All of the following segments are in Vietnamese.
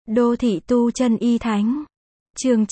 Đô thị tu chân y thánh. Chương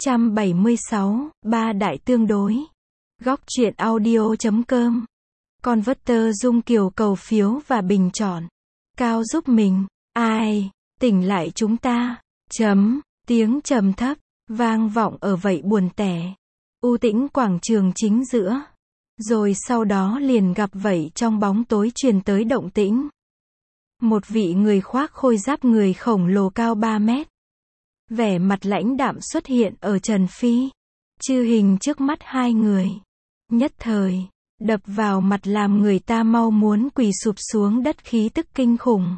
976, ba đại tương đối. Góc truyện audio.com. Converter Dung Kiều cầu phiếu và bình chọn. Cao giúp mình. Ai, tỉnh lại chúng ta. Tiếng trầm thấp, vang vọng ở vậy buồn tẻ. U tĩnh quảng trường chính giữa. Rồi sau đó liền gặp vậy trong bóng tối truyền tới động tĩnh. Một vị người khoác khôi giáp người khổng lồ cao 3 mét. Vẻ mặt lãnh đạm xuất hiện ở Trần Phi. Chư hình trước mắt hai người. Nhất thời, đập vào mặt làm người ta mau muốn quỳ sụp xuống đất khí tức kinh khủng.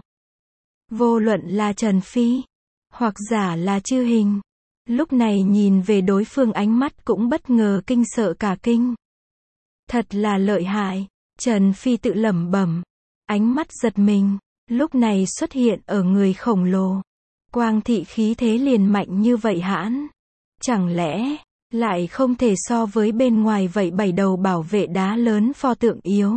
Vô luận là Trần Phi, hoặc giả là chư hình. Lúc này nhìn về đối phương ánh mắt cũng bất ngờ kinh sợ cả kinh. Thật là lợi hại, Trần Phi tự lẩm bẩm. Ánh mắt giật mình, lúc này xuất hiện ở người khổng lồ. Quang thị khí thế liền mạnh như vậy hãn. Chẳng lẽ, lại không thể so với bên ngoài vậy 7 đầu bảo vệ đá lớn pho tượng yếu.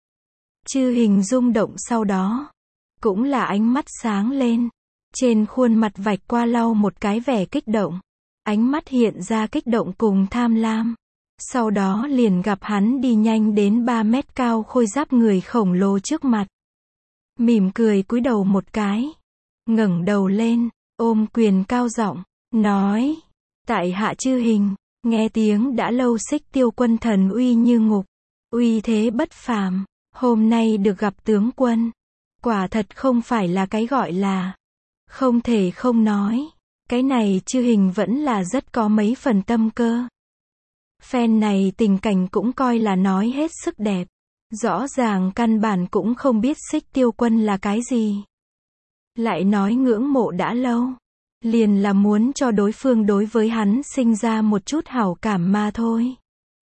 Chư hình rung động sau đó. Cũng là ánh mắt sáng lên. Trên khuôn mặt vạch qua lau một cái vẻ kích động. Ánh mắt hiện ra kích động cùng tham lam. Sau đó liền gặp hắn đi nhanh đến 3 mét cao khôi giáp người khổng lồ trước mặt. Mỉm cười cúi đầu một cái. Ngẩng đầu lên, ôm quyền cao giọng, nói. Tại hạ chư hình, nghe tiếng đã lâu Xích Tiêu quân thần uy như ngục. Uy thế bất phàm, hôm nay được gặp tướng quân. Quả thật không phải là cái gọi là. Không thể không nói. Cái này chư hình vẫn là rất có mấy phần tâm cơ. Phen này tình cảnh cũng coi là nói hết sức đẹp. Rõ ràng căn bản cũng không biết Xích Tiêu quân là cái gì. Lại nói ngưỡng mộ đã lâu. Liền là muốn cho đối phương đối với hắn sinh ra một chút hảo cảm mà thôi.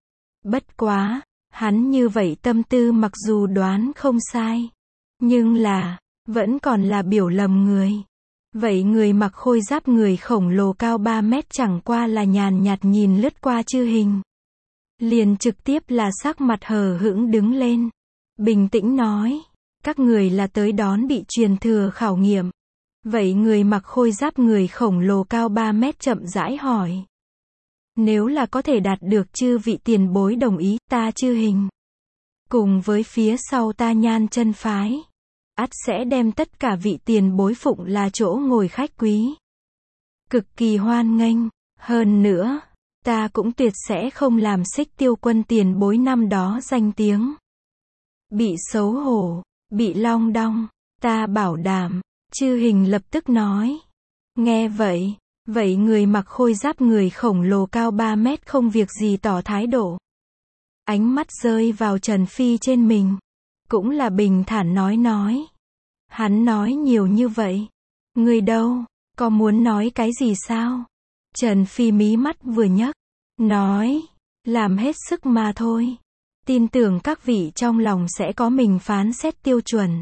Bất quá, hắn như vậy tâm tư mặc dù đoán không sai. Nhưng là, vẫn còn là biểu lầm người. Vậy người mặc khôi giáp người khổng lồ cao 3 mét chẳng qua là nhàn nhạt nhìn lướt qua chư hình. Liền trực tiếp là sắc mặt hờ hững đứng lên. Bình tĩnh nói. Các người là tới đón bị truyền thừa khảo nghiệm. Vậy người mặc khôi giáp người khổng lồ cao 3 mét chậm rãi hỏi. Nếu là có thể đạt được chư vị tiền bối đồng ý, ta chư hình. Cùng với phía sau ta Nhan chân phái. Ắt sẽ đem tất cả vị tiền bối phụng là chỗ ngồi khách quý. Cực kỳ hoan nghênh. Hơn nữa, ta cũng tuyệt sẽ không làm Xích Tiêu quân tiền bối năm đó danh tiếng. Bị xấu hổ, bị long đong, ta bảo đảm. Chư hình lập tức nói. Nghe vậy, vậy người mặc khôi giáp người khổng lồ cao 3 mét không việc gì tỏ thái độ. Ánh mắt rơi vào Trần Phi trên mình. Cũng là bình thản nói. Hắn nói nhiều như vậy. Người đâu, có muốn nói cái gì sao? Trần Phi mí mắt vừa nhấc. Nói, làm hết sức mà thôi. Tin tưởng các vị trong lòng sẽ có mình phán xét tiêu chuẩn.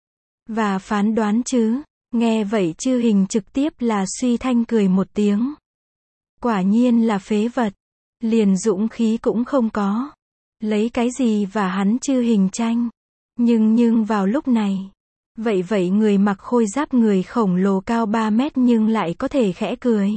Và phán đoán chứ. Nghe vậy chư hình trực tiếp là suy thanh cười một tiếng. Quả nhiên là phế vật. Liền dũng khí cũng không có. Lấy cái gì và hắn chư hình tranh. Nhưng vào lúc này. Vậy người mặc khôi giáp người khổng lồ cao 3 mét nhưng lại có thể khẽ cười.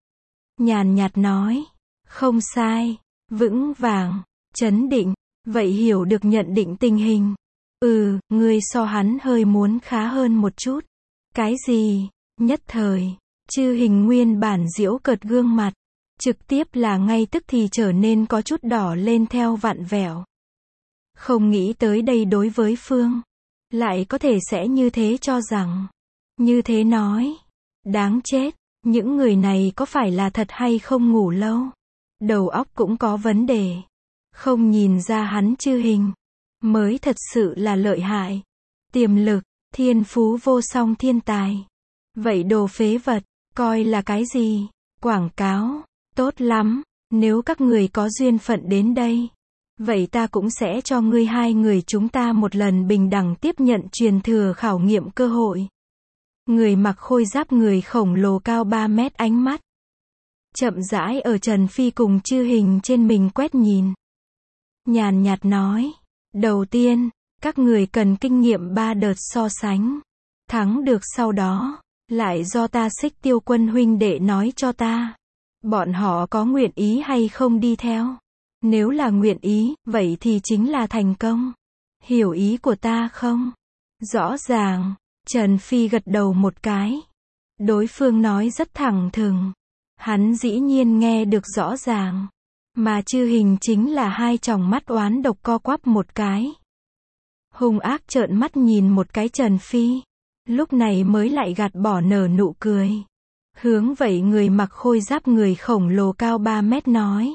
Nhàn nhạt nói. Không sai. Vững vàng. Chấn định. Vậy hiểu được nhận định tình hình. Ngươi so hắn hơi muốn khá hơn một chút. Cái gì? Nhất thời. Chư hình nguyên bản giễu cợt gương mặt. Trực tiếp là ngay tức thì trở nên có chút đỏ lên theo vặn vẹo. Không nghĩ tới đây đối với Phương. Lại có thể sẽ như thế cho rằng. Như thế nói. Đáng chết. Những người này có phải là thật hay không ngủ lâu? Đầu óc cũng có vấn đề. Không nhìn ra hắn chư hình. Mới thật sự là lợi hại. Tiềm lực, thiên phú vô song thiên tài. Vậy đồ phế vật, coi là cái gì? Quảng cáo, tốt lắm. Nếu các người có duyên phận đến đây. Vậy ta cũng sẽ cho ngươi hai người chúng ta một lần bình đẳng tiếp nhận truyền thừa khảo nghiệm cơ hội. Người mặc khôi giáp người khổng lồ cao 3 mét ánh mắt. Chậm rãi ở Trần Phi cùng chư hình trên mình quét nhìn. Nhàn nhạt nói. Đầu tiên, các người cần kinh nghiệm 3 đợt so sánh. Thắng được sau đó, lại do ta Xích Tiêu Quân huynh đệ nói cho ta. Bọn họ có nguyện ý hay không đi theo? Nếu là nguyện ý, vậy thì chính là thành công. Hiểu ý của ta không? Rõ ràng. Trần Phi gật đầu một cái. Đối phương nói rất thẳng thừng. Hắn dĩ nhiên nghe được rõ ràng. Mà Chư Hình chính là hai tròng mắt oán độc co quắp một cái. Hung ác trợn mắt nhìn một cái Trần Phi. Lúc này mới lại gạt bỏ nở nụ cười. Hướng vậy người mặc khôi giáp người khổng lồ cao 3 mét nói.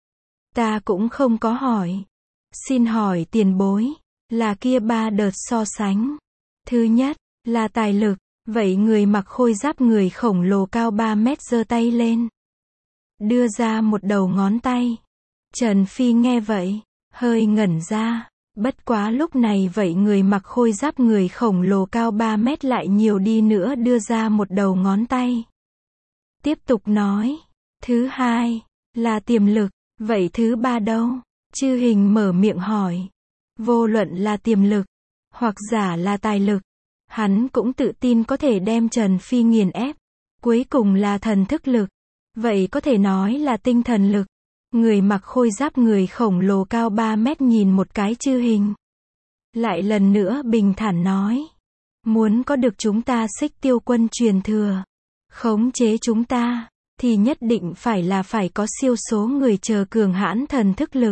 Ta cũng không có hỏi. Xin hỏi tiền bối. Là kia 3 đợt so sánh. Thứ nhất, là tài lực. Vậy người mặc khôi giáp người khổng lồ cao 3 mét giơ tay lên. Đưa ra một đầu ngón tay. Trần Phi nghe vậy. Hơi ngẩn ra. Bất quá lúc này vậy người mặc khôi giáp người khổng lồ cao 3 mét lại nhiều đi nữa đưa ra một đầu ngón tay. Tiếp tục nói. Thứ hai, là tiềm lực. Vậy thứ ba đâu? Chư Hình mở miệng hỏi. Vô luận là tiềm lực, hoặc giả là tài lực. Hắn cũng tự tin có thể đem Trần Phi nghiền ép. Cuối cùng là thần thức lực. Vậy có thể nói là tinh thần lực. Người mặc khôi giáp người khổng lồ cao 3 mét nhìn một cái Chư Hình. Lại lần nữa bình thản nói. Muốn có được chúng ta Xích Tiêu Quân truyền thừa. Khống chế chúng ta. Thì nhất định phải có siêu số người chờ cường hãn thần thức lực.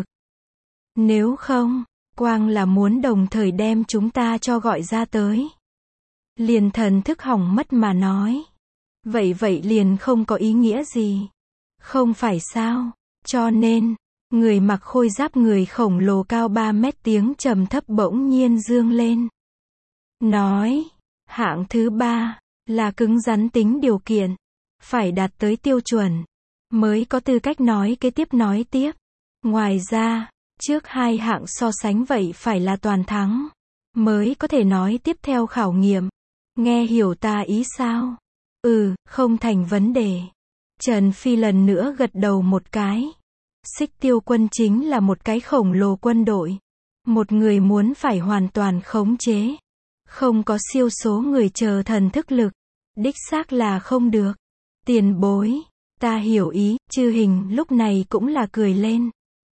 Nếu không, quang là muốn đồng thời đem chúng ta cho gọi ra tới. Liền thần thức hỏng mất mà nói. Vậy liền không có ý nghĩa gì. Không phải sao? Cho nên, người mặc khôi giáp người khổng lồ cao 3 mét tiếng trầm thấp bỗng nhiên dương lên. Nói, hạng thứ 3, là cứng rắn tính điều kiện. Phải đạt tới tiêu chuẩn, mới có tư cách nói tiếp. Ngoài ra, trước 2 hạng so sánh vậy phải là toàn thắng, mới có thể nói tiếp theo khảo nghiệm. Nghe hiểu ta ý sao? Không thành vấn đề. Trần Phi lần nữa gật đầu một cái. Xích Tiêu Quân chính là một cái khổng lồ quân đội. Một người muốn phải hoàn toàn khống chế. Không có siêu số người chờ thần thức lực. Đích xác là không được. Tiền bối. Ta hiểu ý. Chư Hình lúc này cũng là cười lên.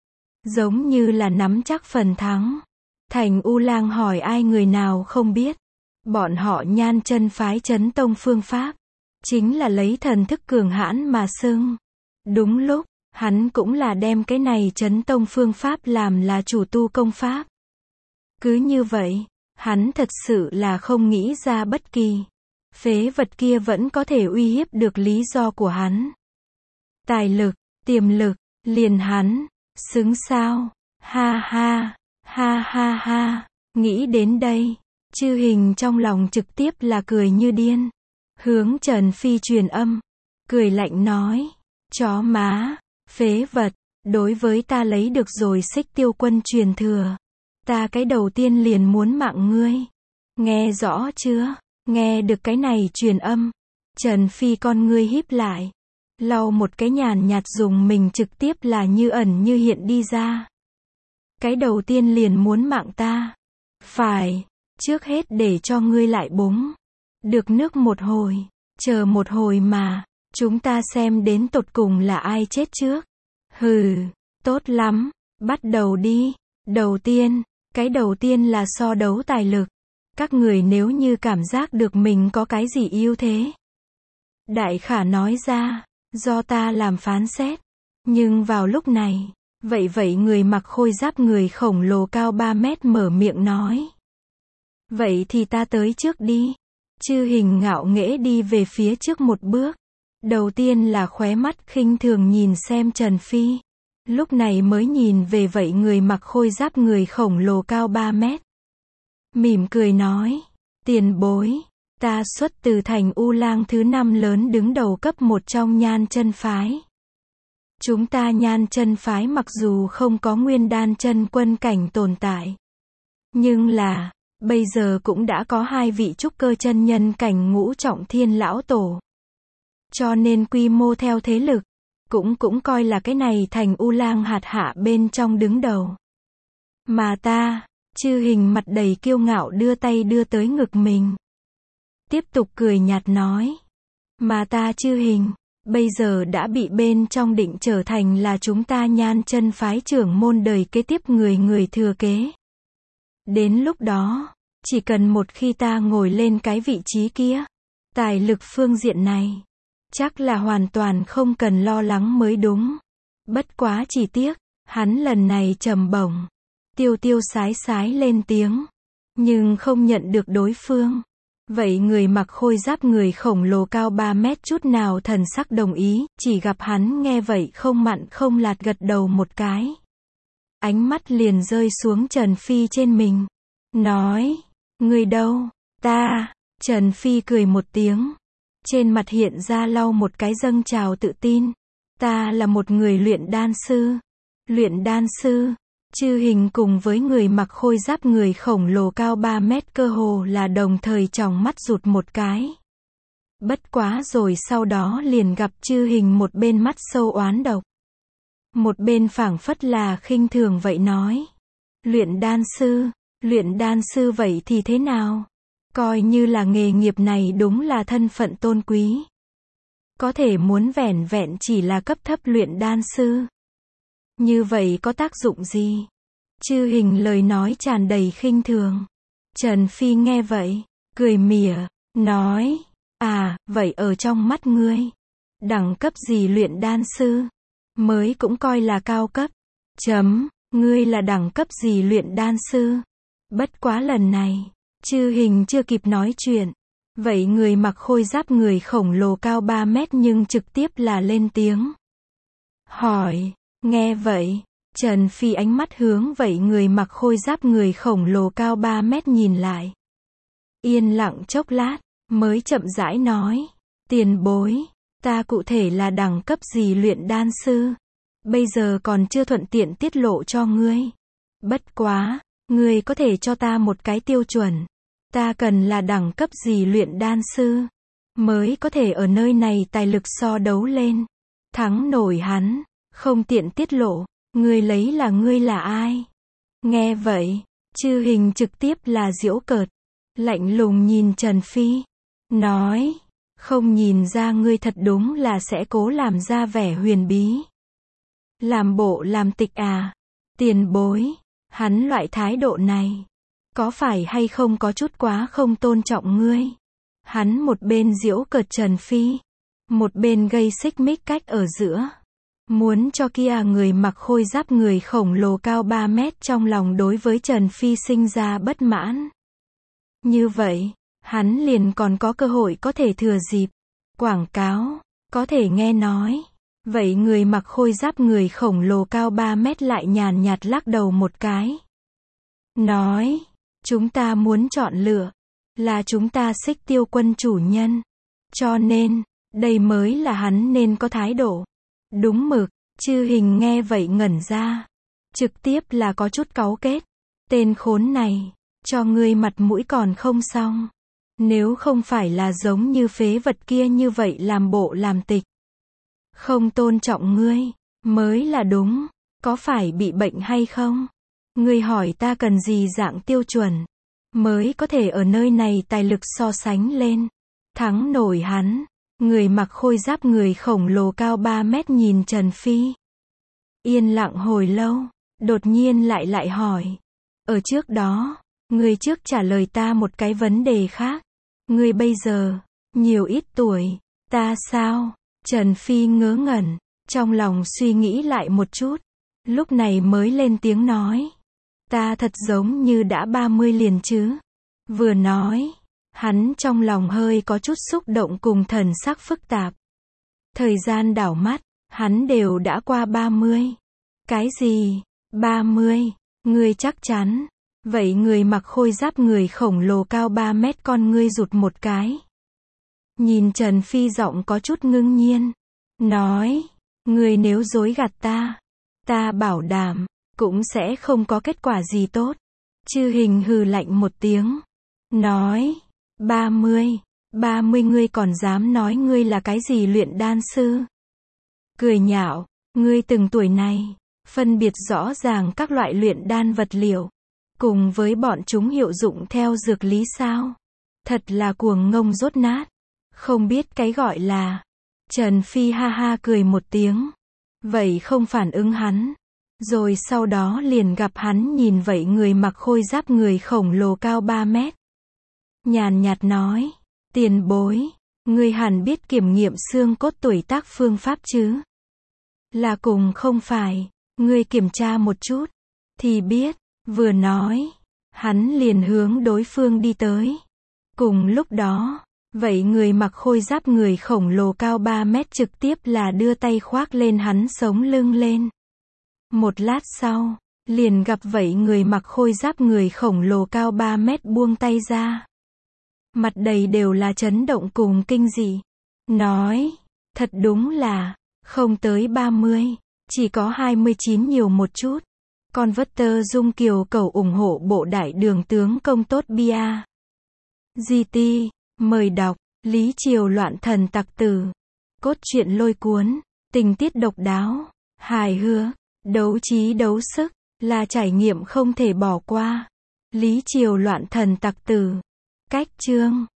Giống như là nắm chắc phần thắng. Thành U Lang hỏi ai người nào không biết. Bọn họ Nhan Chân phái chấn tông phương pháp. Chính là lấy thần thức cường hãn mà xưng. Đúng lúc, hắn cũng là đem cái này chấn tông phương pháp làm là chủ tu công pháp. Cứ như vậy, hắn thật sự là không nghĩ ra bất kỳ phế vật kia vẫn có thể uy hiếp được lý do của hắn. Tài lực, tiềm lực, liền hắn, xứng sao? Ha ha, ha ha ha, nghĩ đến đây, Chư Hình trong lòng trực tiếp là cười như điên. Hướng Trần Phi truyền âm, cười lạnh nói, chó má, phế vật, đối với ta lấy được rồi Xích Tiêu Quân truyền thừa. Ta cái đầu tiên liền muốn mạng ngươi. Nghe rõ chưa? Nghe được cái này truyền âm. Trần Phi con ngươi híp lại. Lau một cái nhàn nhạt dùng mình trực tiếp là như ẩn như hiện đi ra. Cái đầu tiên liền muốn mạng ta. Phải, trước hết để cho ngươi lại búng. Được nước một hồi, chờ một hồi mà, chúng ta xem đến tột cùng là ai chết trước. Hừ, tốt lắm, bắt đầu đi. Cái đầu tiên là so đấu tài lực. Các người nếu như cảm giác được mình có cái gì ưu thế, đại khả nói ra, do ta làm phán xét. Nhưng vào lúc này, vậy người mặc khôi giáp người khổng lồ cao 3 mét mở miệng nói. Vậy thì ta tới trước đi. Chư Hình ngạo nghễ đi về phía trước một bước. Đầu tiên là khóe mắt khinh thường nhìn xem Trần Phi. Lúc này mới nhìn về vậy người mặc khôi giáp người khổng lồ cao 3 mét. Mỉm cười nói, tiền bối, ta xuất từ thành U Lang thứ 5 lớn đứng đầu cấp 1 trong Nhan Chân phái. Chúng ta Nhan Chân phái mặc dù không có nguyên đan chân quân cảnh tồn tại, nhưng là, bây giờ cũng đã có 2 vị trúc cơ chân nhân cảnh ngũ trọng thiên lão tổ. Cho nên quy mô theo thế lực, cũng coi là cái này thành U Lang hạt hạ bên trong đứng đầu. Mà ta, Chư Hình mặt đầy kiêu ngạo đưa tay đưa tới ngực mình. tiếp tục cười nhạt nói. Mà ta Chư Hình, bây giờ đã bị bên trong định trở thành là chúng ta Nhan chân phái trưởng môn đời kế tiếp người thừa kế. Đến lúc đó, chỉ cần một khi ta ngồi lên cái vị trí kia, tài lực phương diện này, chắc là hoàn toàn không cần lo lắng mới đúng. Bất quá chỉ tiếc, hắn lần này trầm bổng, tiêu tiêu sái sái lên tiếng, nhưng không nhận được đối phương. Vậy người mặc khôi giáp người khổng lồ cao 3 mét chút nào thần sắc đồng ý, chỉ gặp hắn nghe vậy không mặn không lạt gật đầu một cái. Ánh mắt liền rơi xuống Trần Phi trên mình. Nói, người đâu? Ta. Trần Phi cười một tiếng. Trên mặt hiện ra lau một cái dâng trào tự tin. Ta là một người luyện đan sư. Luyện đan sư. Chư Hình cùng với người mặc khôi giáp người khổng lồ cao 3 mét cơ hồ là đồng thời tròng mắt rụt một cái. Bất quá rồi sau đó liền gặp Chư Hình một bên mắt sâu oán độc. Một bên phảng phất là khinh thường vậy nói. Luyện đan sư vậy thì thế nào? Coi như là nghề nghiệp này đúng là thân phận tôn quý. Có thể muốn vẻn vẹn chỉ là cấp thấp luyện đan sư. Như vậy có tác dụng gì? Chư Hình lời nói tràn đầy khinh thường. Trần Phi nghe vậy, cười mỉa, nói, vậy ở trong mắt ngươi, đẳng cấp gì luyện đan sư, mới cũng coi là cao cấp. Ngươi là đẳng cấp gì luyện đan sư? Bất quá lần này, Chư Hình chưa kịp nói chuyện. Vậy người mặc khôi giáp người khổng lồ cao 3 mét nhưng trực tiếp là lên tiếng. Hỏi. Nghe vậy, Trần Phi ánh mắt hướng vậy người mặc khôi giáp người khổng lồ cao 3 mét nhìn lại. Yên lặng chốc lát, mới chậm rãi nói. Tiền bối, ta cụ thể là đẳng cấp gì luyện đan sư? Bây giờ còn chưa thuận tiện tiết lộ cho ngươi. Bất quá, ngươi có thể cho ta một cái tiêu chuẩn. Ta cần là đẳng cấp gì luyện đan sư, mới có thể ở nơi này tài lực so đấu lên. Thắng nổi hắn. Không tiện tiết lộ, ngươi lấy là ngươi là ai? Nghe vậy, Chư Hình trực tiếp là giễu cợt, lạnh lùng nhìn Trần Phi, nói, không nhìn ra ngươi thật đúng là sẽ cố làm ra vẻ huyền bí. Làm bộ làm tịch à? Tiền bối, hắn loại thái độ này, có phải hay không có chút quá không tôn trọng ngươi? Hắn một bên giễu cợt Trần Phi, một bên gây xích mích cách ở giữa. Muốn cho kia người mặc khôi giáp người khổng lồ cao 3 mét trong lòng đối với Trần Phi sinh ra bất mãn. Như vậy, hắn liền còn có cơ hội có thể thừa dịp, quảng cáo, có thể nghe nói. Vậy người mặc khôi giáp người khổng lồ cao 3 mét lại nhàn nhạt lắc đầu một cái. Nói, chúng ta muốn chọn lựa, là chúng ta Xích Tiêu Quân chủ nhân. Cho nên, đây mới là hắn nên có thái độ. Đúng mực, Chư Hình nghe vậy ngẩn ra. Trực tiếp là có chút cáu kết. Tên khốn này, cho ngươi mặt mũi còn không xong. Nếu không phải là giống như phế vật kia như vậy làm bộ làm tịch. Không tôn trọng ngươi, mới là đúng. Có phải bị bệnh hay không? Ngươi hỏi ta cần gì dạng tiêu chuẩn, mới có thể ở nơi này tài lực so sánh lên. Thắng nổi hắn. Người mặc khôi giáp người khổng lồ cao 3 mét nhìn Trần Phi. Yên lặng hồi lâu, đột nhiên lại hỏi. Ở trước đó, ngươi trước trả lời ta một cái vấn đề khác. Ngươi bây giờ, nhiều ít tuổi, ta sao? Trần Phi ngớ ngẩn, trong lòng suy nghĩ lại một chút. Lúc này mới lên tiếng nói. Ta thật giống như đã 30 liền chứ. Vừa nói. Hắn trong lòng hơi có chút xúc động cùng thần sắc phức tạp. Thời gian đảo mắt, hắn đều đã qua 30. Cái gì? 30? Ngươi chắc chắn? Vậy người mặc khôi giáp người khổng lồ cao 3 mét con ngươi rụt một cái. Nhìn Trần Phi giọng có chút ngưng nhiên. Nói, ngươi nếu dối gạt ta bảo đảm, cũng sẽ không có kết quả gì tốt. Chư Hình hừ lạnh một tiếng. Nói. 30 ngươi còn dám nói ngươi là cái gì luyện đan sư? Cười nhạo, ngươi từng tuổi này, phân biệt rõ ràng các loại luyện đan vật liệu, cùng với bọn chúng hiệu dụng theo dược lý sao? Thật là cuồng ngông dốt nát. Không biết cái gọi là. Trần Phi ha ha cười một tiếng. Vậy không phản ứng hắn. Rồi sau đó liền gặp hắn nhìn vậy người mặc khôi giáp người khổng lồ cao 3 mét. Nhàn nhạt nói. Tiền bối. Ngươi hẳn biết kiểm nghiệm xương cốt tuổi tác phương pháp chứ? Là cùng không phải. Ngươi kiểm tra một chút. Thì biết. Vừa nói. Hắn liền hướng đối phương đi tới. Cùng lúc đó. Vậy người mặc khôi giáp người khổng lồ cao 3 mét trực tiếp là đưa tay khoác lên hắn sống lưng lên. Một lát sau. Liền gặp vậy người mặc khôi giáp người khổng lồ cao 3 mét buông tay ra. Mặt đầy đều là chấn động cùng kinh dị. Nói. Thật đúng là. Không tới 30. Chỉ có 29 nhiều một chút. Con Vất Dung Kiều cầu ủng hộ bộ đại đường tướng công tốt bia. GT. Mời đọc. Lý Triều loạn thần tặc tử. Cốt truyện lôi cuốn. Tình tiết độc đáo. Hài hước. Đấu trí đấu sức. Là trải nghiệm không thể bỏ qua. Lý Triều loạn thần tặc tử. Cách chương.